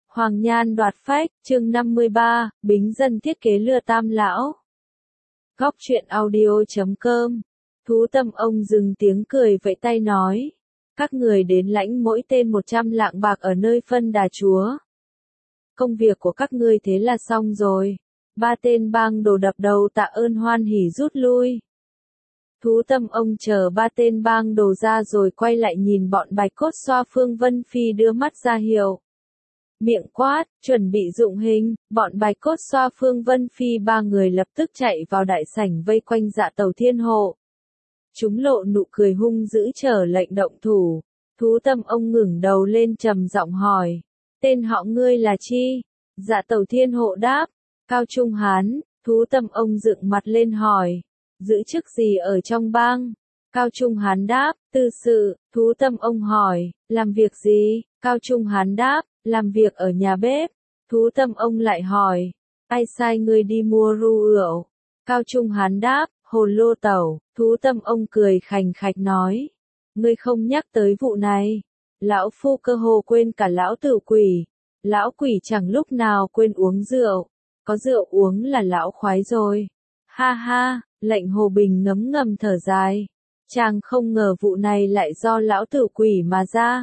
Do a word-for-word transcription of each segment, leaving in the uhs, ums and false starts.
Hoàng Nhan đoạt phách, chương năm mươi ba, Bính Dân thiết kế lừa Tam lão. Góc truyện audio chấm com. Thú Tâm ông dừng tiếng cười vẫy tay nói, các người đến lãnh mỗi tên một trăm lạng bạc ở nơi phân đà chúa. Công việc của các ngươi thế là xong rồi. Ba tên bang đồ đập đầu tạ ơn hoan hỉ rút lui. Thú Tâm ông chờ ba tên bang đồ ra rồi quay lại nhìn bọn Bạch Cốt Xoa Phương Vân Phi đưa mắt ra hiệu. Miệng quát, chuẩn bị dụng hình, bọn Bạch Cốt Xoa Phương Vân Phi ba người lập tức chạy vào đại sảnh vây quanh Dạ Tầu Thiên Hộ. Chúng lộ nụ cười hung dữ chờ lệnh động thủ. Thú Tâm ông ngẩng đầu lên trầm giọng hỏi, tên họ ngươi là chi? Dạ Tầu Thiên Hộ đáp, Cao Trung Hán. Thú Tâm ông dựng mặt lên hỏi, giữ chức gì ở trong bang? Cao Trung Hán đáp, tư sự. Thú Tâm ông hỏi, làm việc gì? Cao Trung Hán đáp, làm việc ở nhà bếp. Thú Tâm ông lại hỏi, ai sai ngươi đi mua rượu rượu? Cao Trung Hán đáp, Hồ Lô Tẩu. Thú Tâm ông cười khành khạch nói, ngươi không nhắc tới vụ này. Lão phu cơ hồ quên cả lão tử quỷ. Lão quỷ chẳng lúc nào quên uống rượu. Có rượu uống là lão khoái rồi. Ha ha, lệnh Hồ Bình ngấm ngầm thở dài. Chàng không ngờ vụ này lại do lão tử quỷ mà ra.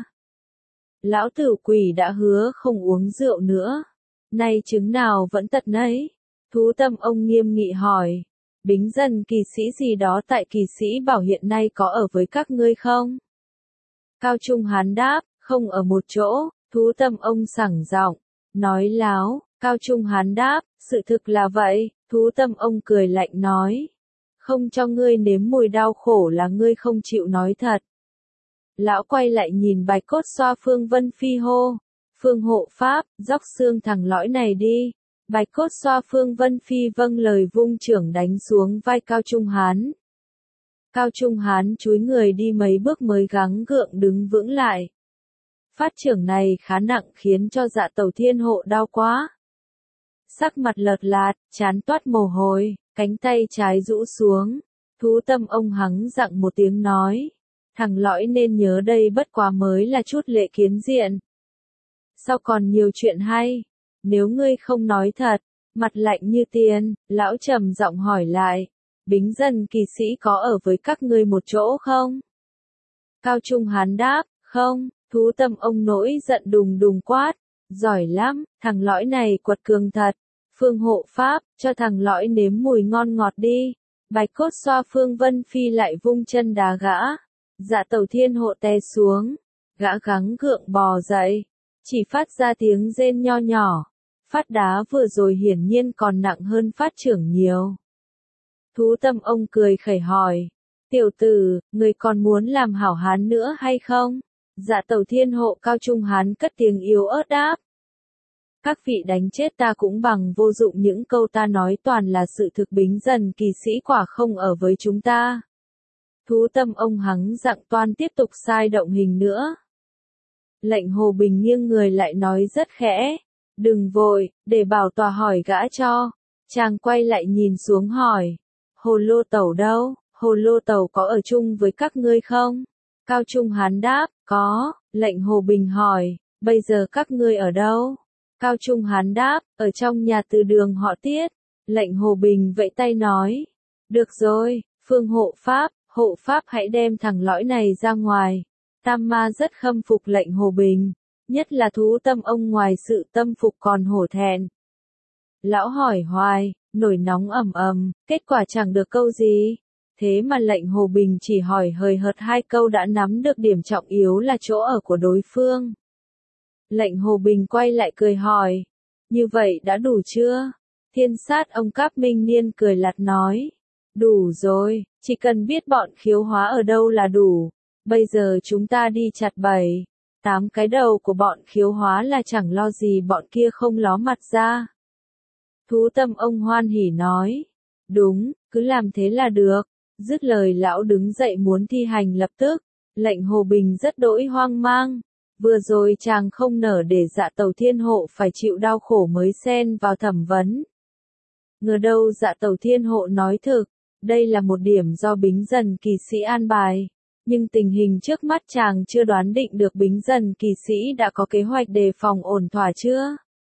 Lão tử quỷ đã hứa không uống rượu nữa. Nay chứng nào vẫn tật nấy. Thú Tâm ông nghiêm nghị hỏi, Bính Dân kỳ sĩ gì đó tại kỳ sĩ bảo hiện nay có ở với các ngươi không? Cao Trung Hán đáp, không ở một chỗ. Thú Tâm ông sảng giọng, nói láo. Cao Trung Hán đáp, sự thực là vậy. Thú Tâm ông cười lạnh nói, không cho ngươi nếm mùi đau khổ là ngươi không chịu nói thật. Lão quay lại nhìn Bạch Cốt Xoa Phương Vân Phi hô, Phương hộ pháp, dóc xương thằng lõi này đi. Bạch Cốt Xoa Phương Vân Phi vâng lời vung trưởng đánh xuống vai Cao Trung Hán. Cao Trung Hán chúi người đi mấy bước mới gắng gượng đứng vững lại. Phát trưởng này khá nặng khiến cho Dạ Tầu Thiên Hộ đau quá. Sắc mặt lợt lạt, trán toát mồ hôi, cánh tay trái rũ xuống. Thú Tâm ông hắng giọng một tiếng nói, thằng lõi nên nhớ đây bất quá mới là chút lệ kiến diện. Sao còn nhiều chuyện hay? Nếu ngươi không nói thật, mặt lạnh như tiền, lão trầm giọng hỏi lại, Bính Dân kỳ sĩ có ở với các ngươi một chỗ không? Cao Trung Hán đáp, không. Thú Tâm ông nổi giận đùng đùng quát, giỏi lắm, thằng lõi này quật cường thật. Phương hộ pháp, cho thằng lõi nếm mùi ngon ngọt đi. Bạch Cốt Xoa Phương Vân Phi lại vung chân đá gã. Dạ Tầu Thiên Hộ té xuống. Gã gắng gượng bò dậy. Chỉ phát ra tiếng rên nho nhỏ. Phát đá vừa rồi hiển nhiên còn nặng hơn phát trưởng nhiều. Thú Tâm ông cười khẩy hỏi, tiểu tử, người còn muốn làm hảo hán nữa hay không? Dạ Tầu Thiên Hộ Cao Trung Hán cất tiếng yếu ớt đáp. Các vị đánh chết ta cũng bằng vô dụng, những câu ta nói toàn là sự thực. Bính Dân kỳ sĩ quả không ở với chúng ta. Thú Tâm ông hắng giọng toan tiếp tục sai động hình nữa. Lệnh Hồ Bình nghiêng người lại nói rất khẽ, đừng vội, để bảo tòa hỏi gã cho. Chàng quay lại nhìn xuống hỏi, Hồ Lô Tẩu đâu? Hồ Lô Tẩu có ở chung với các ngươi không? Cao Trung Hán đáp, có. Lệnh Hồ Bình hỏi, bây giờ các ngươi ở đâu? Cao Trung Hán đáp, ở trong nhà từ đường họ Tiết. Lệnh Hồ Bình vẫy tay nói, được rồi, Phương hộ pháp, hộ pháp hãy đem thằng lõi này ra ngoài. Tam ma rất khâm phục lệnh Hồ Bình, nhất là Thú Tâm ông ngoài sự tâm phục còn hổ thẹn. Lão hỏi hoài, nổi nóng ầm ầm, kết quả chẳng được câu gì. Thế mà lệnh Hồ Bình chỉ hỏi hời hợt hai câu đã nắm được điểm trọng yếu là chỗ ở của đối phương. Lệnh Hồ Bình quay lại cười hỏi, như vậy đã đủ chưa? Thiên sát ông Cáp Minh Niên cười lạt nói, đủ rồi, chỉ cần biết bọn khiếu hóa ở đâu là đủ. Bây giờ chúng ta đi chặt bảy, tám cái đầu của bọn khiếu hóa là chẳng lo gì bọn kia không ló mặt ra. Thú Tâm ông hoan hỉ nói, đúng, cứ làm thế là được. Dứt lời lão đứng dậy muốn thi hành lập tức. Lệnh Hồ Bình rất đỗi hoang mang. Vừa rồi chàng không nở để Dạ Tầu Thiên Hộ phải chịu đau khổ mới xen vào thẩm vấn. Ngờ đâu Dạ Tầu Thiên Hộ nói thực, đây là một điểm do Bính Dân kỳ sĩ an bài. Nhưng tình hình trước mắt chàng chưa đoán định được Bính Dần kỳ sĩ đã có kế hoạch đề phòng ổn thỏa chưa?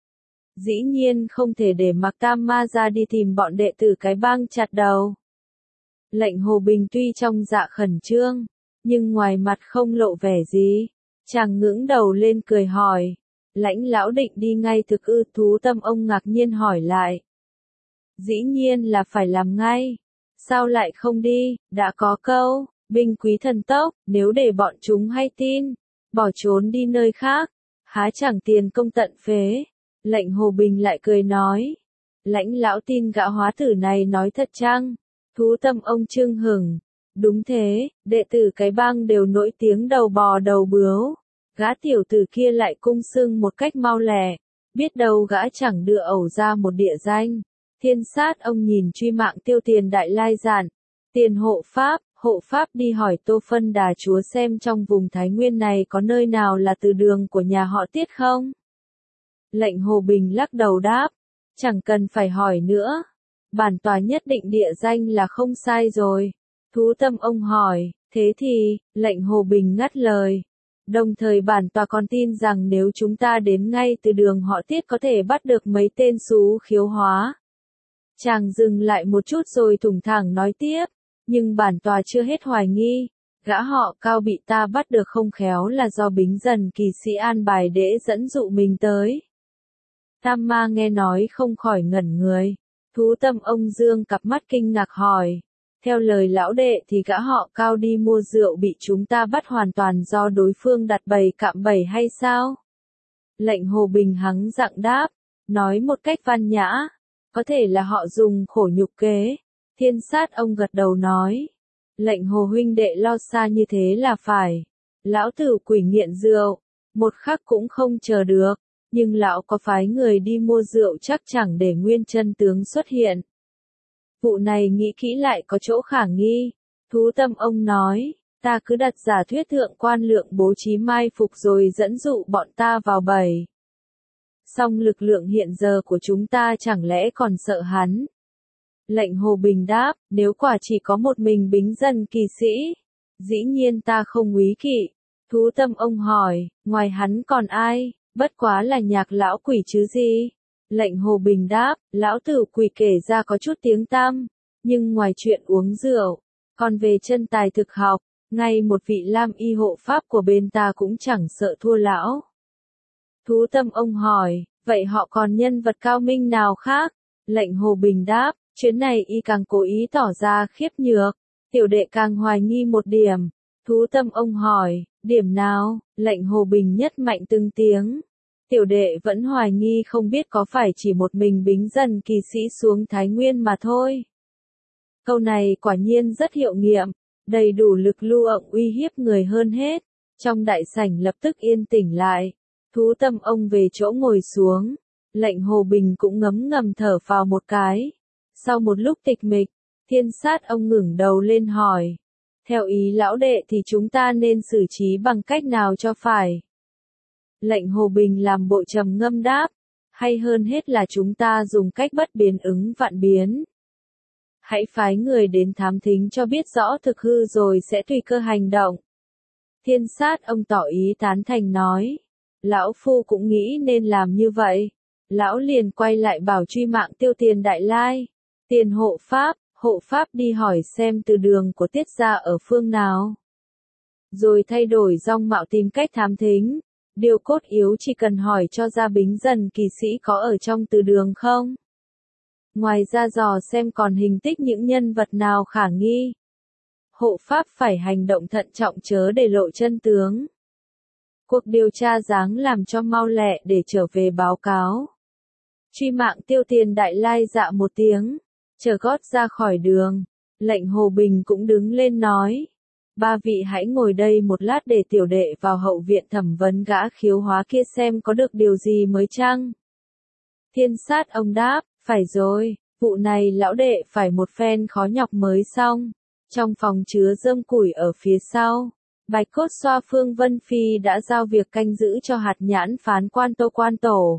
Dĩ nhiên không thể để mặc Tam Ma ra đi tìm bọn đệ tử cái bang chặt đầu. Lệnh Hồ Bình tuy trong dạ khẩn trương, nhưng ngoài mặt không lộ vẻ gì. Chàng ngưỡng đầu lên cười hỏi. Lãnh lão định đi ngay thực ư? Thú Tâm ông ngạc nhiên hỏi lại. Dĩ nhiên là phải làm ngay. Sao lại không đi? Đã có câu, binh quý thần tốc, nếu để bọn chúng hay tin, bỏ trốn đi nơi khác, há chẳng tiền công tận phế. Lệnh Hồ Bình lại cười nói. Lãnh lão tin gã hóa tử này nói thật chăng? Thú Tâm ông chưng hửng. Đúng thế, đệ tử cái bang đều nổi tiếng đầu bò đầu bướu. Gã tiểu tử kia lại cung xưng một cách mau lẹ. Biết đâu gã chẳng đưa ẩu ra một địa danh. Thiên sát ông nhìn truy mạng Tiêu Tiền Đại Lai dặn. Tiền hộ pháp, hộ pháp đi hỏi Tô Phân Đà chúa xem trong vùng Thái Nguyên này có nơi nào là từ đường của nhà họ Tiết không? Lệnh Hồ Bình lắc đầu đáp. Chẳng cần phải hỏi nữa. Bản tòa nhất định địa danh là không sai rồi. Thú Tâm ông hỏi, thế thì, lệnh Hồ Bình ngắt lời. Đồng thời bản tòa còn tin rằng nếu chúng ta đến ngay từ đường họ Tiết có thể bắt được mấy tên xú khiếu hóa. Chàng dừng lại một chút rồi thủng thẳng nói tiếp, nhưng bản tòa chưa hết hoài nghi. Gã họ Cao bị ta bắt được không khéo là do Bính Dần kỳ sĩ an bài để dẫn dụ mình tới. Tam Ma nghe nói không khỏi ngẩn người. Thú Tâm ông dương cặp mắt kinh ngạc hỏi. Theo lời lão đệ thì gã họ Cao đi mua rượu bị chúng ta bắt hoàn toàn do đối phương đặt bầy cạm bẫy hay sao? Lệnh Hồ Bình hắng giọng đáp, nói một cách văn nhã. Có thể là họ dùng khổ nhục kế. Thiên sát ông gật đầu nói. Lệnh Hồ huynh đệ lo xa như thế là phải. Lão tử quỷ nghiện rượu. Một khắc cũng không chờ được. Nhưng lão có phái người đi mua rượu chắc chẳng để nguyên chân tướng xuất hiện. Vụ này nghĩ kỹ lại có chỗ khả nghi. Thú Tâm ông nói, ta cứ đặt giả thuyết thượng quan lượng bố trí mai phục rồi dẫn dụ bọn ta vào bẫy. Song lực lượng hiện giờ của chúng ta chẳng lẽ còn sợ hắn? Lệnh Hồ Bình đáp, nếu quả chỉ có một mình Bính Dần kỳ sĩ, dĩ nhiên ta không úy kỵ. Thú Tâm ông hỏi, ngoài hắn còn ai? Bất quá là Nhạc lão quỷ chứ gì? Lệnh Hồ Bình đáp, lão tử quỷ kể ra có chút tiếng tăm, nhưng ngoài chuyện uống rượu, còn về chân tài thực học, ngay một vị lam y hộ pháp của bên ta cũng chẳng sợ thua lão. Thú Tâm ông hỏi, vậy họ còn nhân vật cao minh nào khác? Lệnh Hồ Bình đáp, chuyến này y càng cố ý tỏ ra khiếp nhược, tiểu đệ càng hoài nghi một điểm. Thú Tâm ông hỏi, điểm nào? Lệnh Hồ Bình nhất mạnh từng tiếng. Tiểu đệ vẫn hoài nghi không biết có phải chỉ một mình Bính Dần kỳ sĩ xuống Thái Nguyên mà thôi. Câu này quả nhiên rất hiệu nghiệm, đầy đủ lực lưu ộng uy hiếp người hơn hết. Trong đại sảnh lập tức yên tĩnh lại. Thú Tâm ông về chỗ ngồi xuống. Lệnh Hồ Bình cũng ngấm ngầm thở phào một cái. Sau một lúc tịch mịch, Thiên sát ông ngẩng đầu lên hỏi. Theo ý lão đệ thì chúng ta nên xử trí bằng cách nào cho phải? Lệnh Hồ Bình làm bộ trầm ngâm đáp, hay hơn hết là chúng ta dùng cách bất biến ứng vạn biến. Hãy phái người đến thám thính cho biết rõ thực hư rồi sẽ tùy cơ hành động. Thiên sát ông tỏ ý tán thành nói, lão phu cũng nghĩ nên làm như vậy. Lão liền quay lại bảo truy mạng Tiêu Tiền Đại Lai, Tiền hộ pháp, hộ pháp đi hỏi xem từ đường của Tiết gia ở phương nào. Rồi thay đổi dòng mạo tìm cách thám thính. Điều cốt yếu chỉ cần hỏi cho ra Bính Dần kỳ sĩ có ở trong từ đường không. Ngoài ra dò xem còn hình tích những nhân vật nào khả nghi. Hộ pháp phải hành động thận trọng chớ để lộ chân tướng. Cuộc điều tra giáng làm cho mau lẹ để trở về báo cáo. Truy mạng Tiêu Tiền Đại Lai dạ một tiếng, trở gót ra khỏi đường. Lệnh Hồ Bình cũng đứng lên nói. Ba vị hãy ngồi đây một lát để tiểu đệ vào hậu viện thẩm vấn gã khiếu hóa kia xem có được điều gì mới chăng. Thiên sát ông đáp, phải rồi, vụ này lão đệ phải một phen khó nhọc mới xong. Trong phòng chứa rơm củi ở phía sau, Bạch Cốt Xoa Phương Vân Phi đã giao việc canh giữ cho hạt nhãn phán quan Tô Quan Tổ.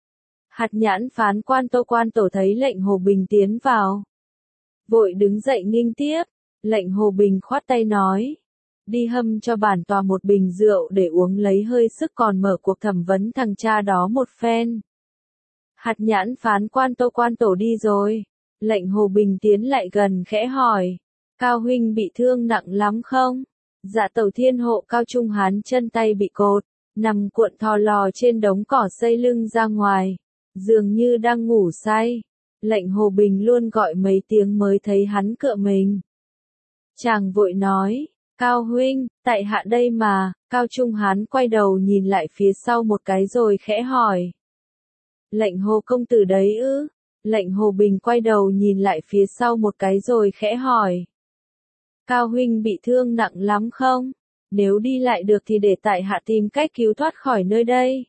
Hạt nhãn phán quan Tô Quan Tổ thấy lệnh Hồ Bình tiến vào, vội đứng dậy nghênh tiếp. Lệnh Hồ Bình khoát tay nói, đi hâm cho bản tòa một bình rượu để uống lấy hơi sức còn mở cuộc thẩm vấn thằng cha đó một phen. Hạt nhãn phán quan Tô quan tổ đi rồi. Lệnh Hồ Bình tiến lại gần khẽ hỏi. Cao huynh bị thương nặng lắm không? Dạ tẩu thiên hộ Cao Trung Hán chân tay bị cột, nằm cuộn thò lò trên đống cỏ xây lưng ra ngoài, dường như đang ngủ say. Lệnh Hồ Bình luôn gọi mấy tiếng mới thấy hắn cựa mình. Chàng vội nói, Cao huynh, tại hạ đây mà. Cao Trung Hán quay đầu nhìn lại phía sau một cái rồi khẽ hỏi. Lệnh Hồ công tử đấy ư? Lệnh Hồ Bình quay đầu nhìn lại phía sau một cái rồi khẽ hỏi. Cao huynh bị thương nặng lắm không? Nếu đi lại được thì để tại hạ tìm cách cứu thoát khỏi nơi đây.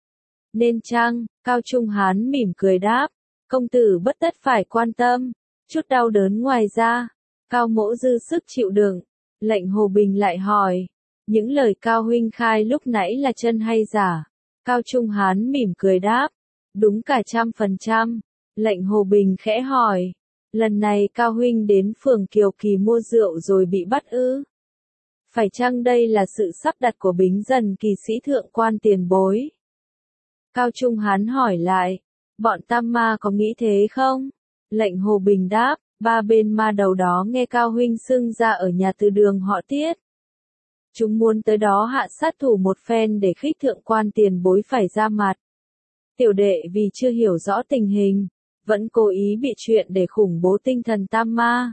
Nên chăng? Cao Trung Hán mỉm cười đáp. Công tử bất tất phải quan tâm. Chút đau đớn ngoài ra. Cao mỗ dư sức chịu đựng. Lệnh Hồ Bình lại hỏi. Những lời Cao huynh khai lúc nãy là chân hay giả? Cao Trung Hán mỉm cười đáp. Đúng cả trăm phần trăm. Lệnh Hồ Bình khẽ hỏi. Lần này Cao huynh đến phường Kiều Kỳ mua rượu rồi bị bắt ư? Phải chăng đây là sự sắp đặt của Bính Dần kỳ sĩ thượng quan tiền bối? Cao Trung Hán hỏi lại. Bọn Tam Ma có nghĩ thế không? Lệnh Hồ Bình đáp. Ba bên ma đầu đó nghe Cao huynh xưng ra ở nhà từ đường họ Tiết. Chúng muốn tới đó hạ sát thủ một phen để khích thượng quan tiền bối phải ra mặt. Tiểu đệ vì chưa hiểu rõ tình hình, vẫn cố ý bị chuyện để khủng bố tinh thần Tam Ma.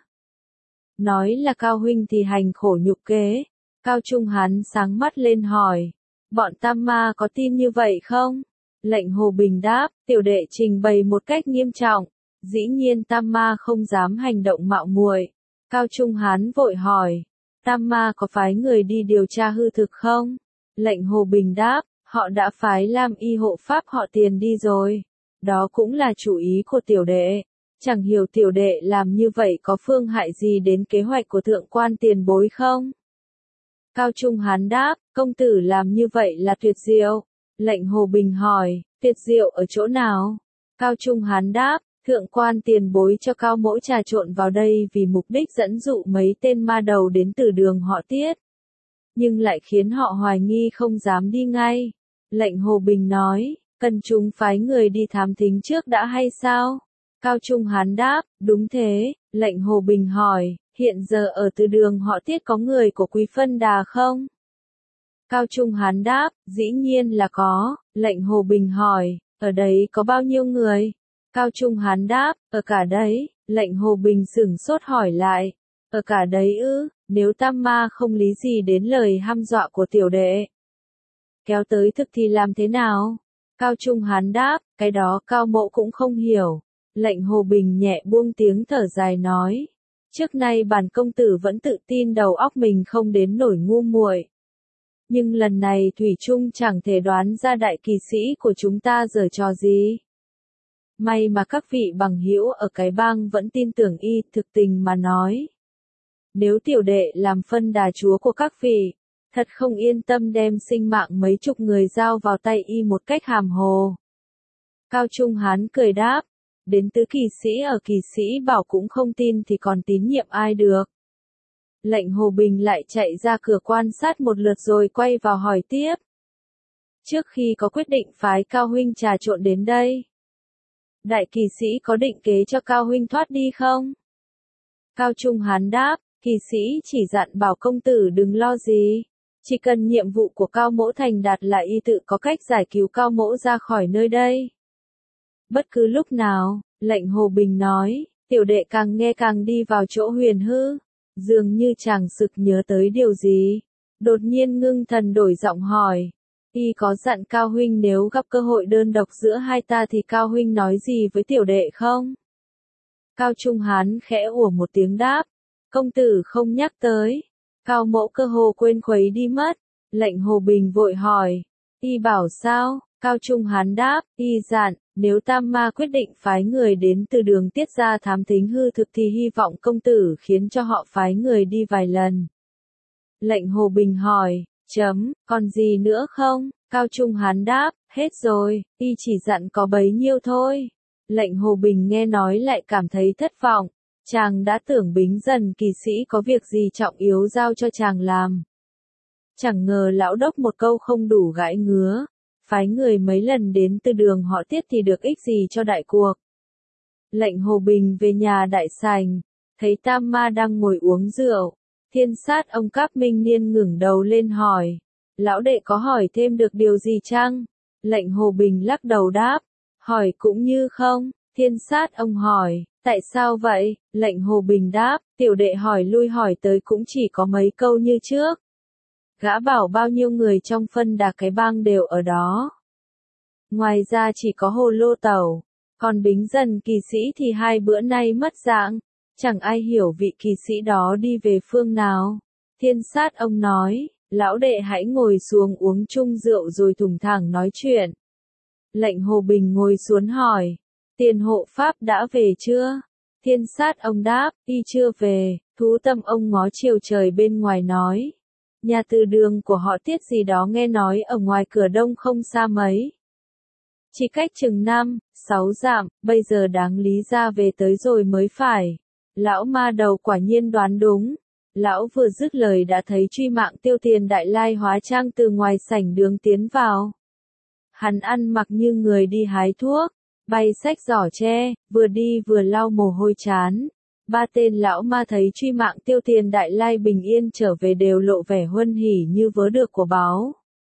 Nói là Cao huynh thì hành khổ nhục kế. Cao Trung Hán sáng mắt lên hỏi. Bọn Tam Ma có tin như vậy không? Lệnh Hồ Bình đáp. Tiểu đệ trình bày một cách nghiêm trọng. Dĩ nhiên Tam Ma không dám hành động mạo muội. Cao Trung Hán vội hỏi. Tam Ma có phái người đi điều tra hư thực không? Lệnh Hồ Bình đáp. Họ đã phái Lam y hộ pháp họ Tiền đi rồi. Đó cũng là chủ ý của tiểu đệ. Chẳng hiểu tiểu đệ làm như vậy có phương hại gì đến kế hoạch của thượng quan tiền bối không? Cao Trung Hán đáp, công tử làm như vậy là tuyệt diệu. Lệnh Hồ Bình hỏi, tuyệt diệu ở chỗ nào? Cao Trung Hán đáp, thượng quan tiền bối cho Cao mỗ trà trộn vào đây vì mục đích dẫn dụ mấy tên ma đầu đến từ đường họ Tiết. Nhưng lại khiến họ hoài nghi không dám đi ngay. Lệnh Hồ Bình nói, cần chúng phái người đi thám thính trước đã hay sao? Cao Trung Hán đáp, đúng thế. Lệnh Hồ Bình hỏi, hiện giờ ở từ đường họ Tiết có người của Quý Phân Đà không? Cao Trung Hán đáp, dĩ nhiên là có. Lệnh Hồ Bình hỏi, ở đấy có bao nhiêu người? Cao Trung Hán đáp, ở cả đấy. Lệnh Hồ Bình sửng sốt hỏi lại, ở cả đấy ư? Nếu Tam Ma không lý gì đến lời hăm dọa của tiểu đệ, kéo tới thực thì làm thế nào? Cao Trung Hán đáp, cái đó Cao mộ cũng không hiểu. Lệnh Hồ Bình nhẹ buông tiếng thở dài nói, trước nay bản công tử vẫn tự tin đầu óc mình không đến nổi ngu muội. Nhưng lần này thủy chung chẳng thể đoán ra đại kỳ sĩ của chúng ta giở trò gì. May mà các vị bằng hữu ở cái bang vẫn tin tưởng y, thực tình mà nói. Nếu tiểu đệ làm phân đà chúa của các vị, thật không yên tâm đem sinh mạng mấy chục người giao vào tay y một cách hàm hồ. Cao Trung Hán cười đáp, đến tứ kỳ sĩ ở kỳ sĩ bảo cũng không tin thì còn tín nhiệm ai được. Lệnh Hồ Bình lại chạy ra cửa quan sát một lượt rồi quay vào hỏi tiếp. Trước khi có quyết định phái Cao huynh trà trộn đến đây, đại kỳ sĩ có định kế cho Cao huynh thoát đi không? Cao Trung Hán đáp, kỳ sĩ chỉ dặn bảo công tử đừng lo gì. Chỉ cần nhiệm vụ của Cao mỗ thành đạt là y tự có cách giải cứu Cao mỗ ra khỏi nơi đây. Bất cứ lúc nào, lệnh Hồ Bình nói, tiểu đệ càng nghe càng đi vào chỗ huyền hư. Dường như chàng sực nhớ tới điều gì. Đột nhiên ngưng thần đổi giọng hỏi. Y có dặn Cao huynh nếu gặp cơ hội đơn độc giữa hai ta thì Cao huynh nói gì với tiểu đệ không? Cao Trung Hán khẽ ủa một tiếng đáp. Công tử không nhắc tới. Cao mỗ cơ hồ quên khuấy đi mất. Lệnh Hồ Bình vội hỏi. Y bảo sao? Cao Trung Hán đáp. Y dặn, nếu Tam Ma quyết định phái người đến từ đường Tiết ra thám thính hư thực thì hy vọng công tử khiến cho họ phái người đi vài lần. Lệnh Hồ Bình hỏi. Chấm, còn gì nữa không? Cao Trung Hán đáp. Hết rồi, y chỉ dặn có bấy nhiêu thôi. Lệnh Hồ Bình nghe nói lại cảm thấy thất vọng. Chàng đã tưởng Bính Dần kỳ sĩ có việc gì trọng yếu giao cho chàng làm. Chẳng ngờ lão đốc một câu không đủ gãi ngứa, phái người mấy lần đến từ đường họ Tiết thì được ích gì cho đại cuộc. Lệnh Hồ Bình về nhà đại sảnh, thấy Tam Ma đang ngồi uống rượu, Thiên Sát ông Cáp Minh Niên ngẩng đầu lên hỏi, lão đệ có hỏi thêm được điều gì chăng? Lệnh Hồ Bình lắc đầu đáp, hỏi cũng như không. Thiên Sát ông hỏi, tại sao vậy? Lệnh Hồ Bình đáp, tiểu đệ hỏi lui hỏi tới cũng chỉ có mấy câu như trước. Gã bảo bao nhiêu người trong phân đà cái bang đều ở đó. Ngoài ra chỉ có Hồ Lô Tẩu, còn Bính Dần kỳ sĩ thì hai bữa nay mất dạng, chẳng ai hiểu vị kỳ sĩ đó đi về phương nào. Thiên Sát ông nói, lão đệ hãy ngồi xuống uống chung rượu rồi thủng thẳng nói chuyện. Lệnh Hồ Bình ngồi xuống hỏi, tiền hộ pháp đã về chưa? Thiên Sát ông đáp, y chưa về. Thú Tâm ông ngó chiều trời bên ngoài nói, nhà từ đường của họ Tiết gì đó nghe nói ở ngoài cửa đông không xa mấy. Chỉ cách chừng năm, sáu dặm, bây giờ đáng lý ra về tới rồi mới phải. Lão ma đầu quả nhiên đoán đúng. Lão vừa dứt lời đã thấy Truy Mạng Tiêu Tiền Đại Lai hóa trang từ ngoài sảnh đường tiến vào. Hắn ăn mặc như người đi hái thuốc, bay xách giỏ tre, vừa đi vừa lau mồ hôi chán. Ba tên lão ma thấy Truy Mạng Tiêu Tiền Đại Lai bình yên trở về đều lộ vẻ huân hỉ như vớ được của báo.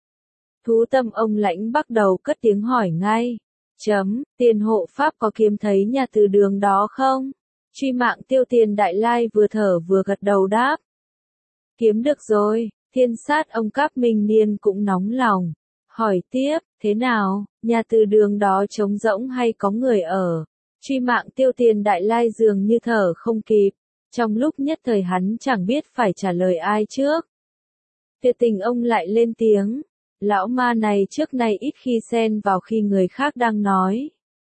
Thú Tâm ông lãnh bắt đầu cất tiếng hỏi ngay. Chấm, tiền hộ pháp có kiếm thấy nhà từ đường đó không? Truy Mạng Tiêu Tiền Đại Lai vừa thở vừa gật đầu đáp. Kiếm được rồi. Thiên Sát ông Cáp Minh Niên cũng nóng lòng. Hỏi tiếp, thế nào, nhà từ đường đó trống rỗng hay có người ở? Truy Mạng Tiêu Tiền Đại Lai dường như thở không kịp. Trong lúc nhất thời hắn chẳng biết phải trả lời ai trước. Tuyệt Tình ông lại lên tiếng. Lão ma này trước nay ít khi xen vào khi người khác đang nói.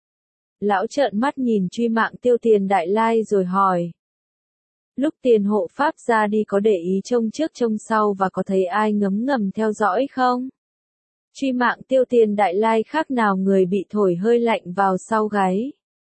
Lão trợn mắt nhìn Truy Mạng Tiêu Tiền Đại Lai rồi hỏi. Lúc tiền hộ pháp ra đi có để ý trông trước trông sau và có thấy ai ngấm ngầm theo dõi không? Truy Mạng Tiêu Tiền Đại Lai khác nào người bị thổi hơi lạnh vào sau gáy.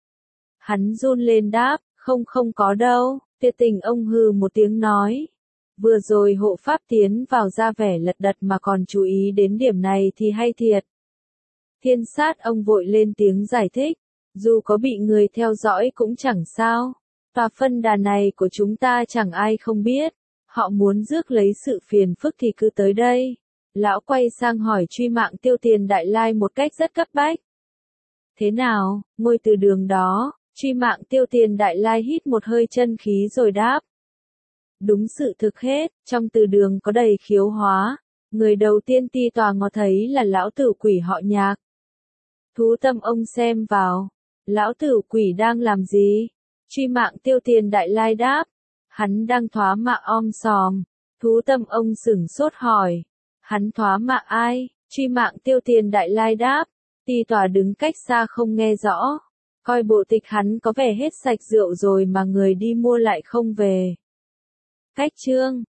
Hắn run lên đáp, không không có đâu. Tuyệt Tình ông hừ một tiếng nói. Vừa rồi hộ pháp tiến vào ra vẻ lật đật mà còn chú ý đến điểm này thì hay thiệt. Thiên Sát ông vội lên tiếng giải thích. Dù có bị người theo dõi cũng chẳng sao. Tòa phân đà này của chúng ta chẳng ai không biết. Họ muốn rước lấy sự phiền phức thì cứ tới đây. Lão quay sang hỏi Truy Mạng Tiêu Tiền Đại Lai một cách rất cấp bách. Thế nào, ngôi từ đường đó? Truy Mạng Tiêu Tiền Đại Lai hít một hơi chân khí rồi đáp. Đúng sự thực hết, trong từ đường có đầy khiếu hóa. Người đầu tiên ti tòa ngó thấy là lão tử quỷ họ Nhạc. Thú Tâm ông xem vào. Lão tử quỷ đang làm gì? Truy Mạng Tiêu Tiền Đại Lai đáp. Hắn đang thoá mạ om sòm. Thú Tâm ông sửng sốt hỏi. Hắn thoá mạ ai? Truy Mạng Tiêu Tiền Đại Lai đáp. Ti tòa đứng cách xa không nghe rõ. Coi bộ tịch hắn có vẻ hết sạch rượu rồi mà người đi mua lại không về. Cách chương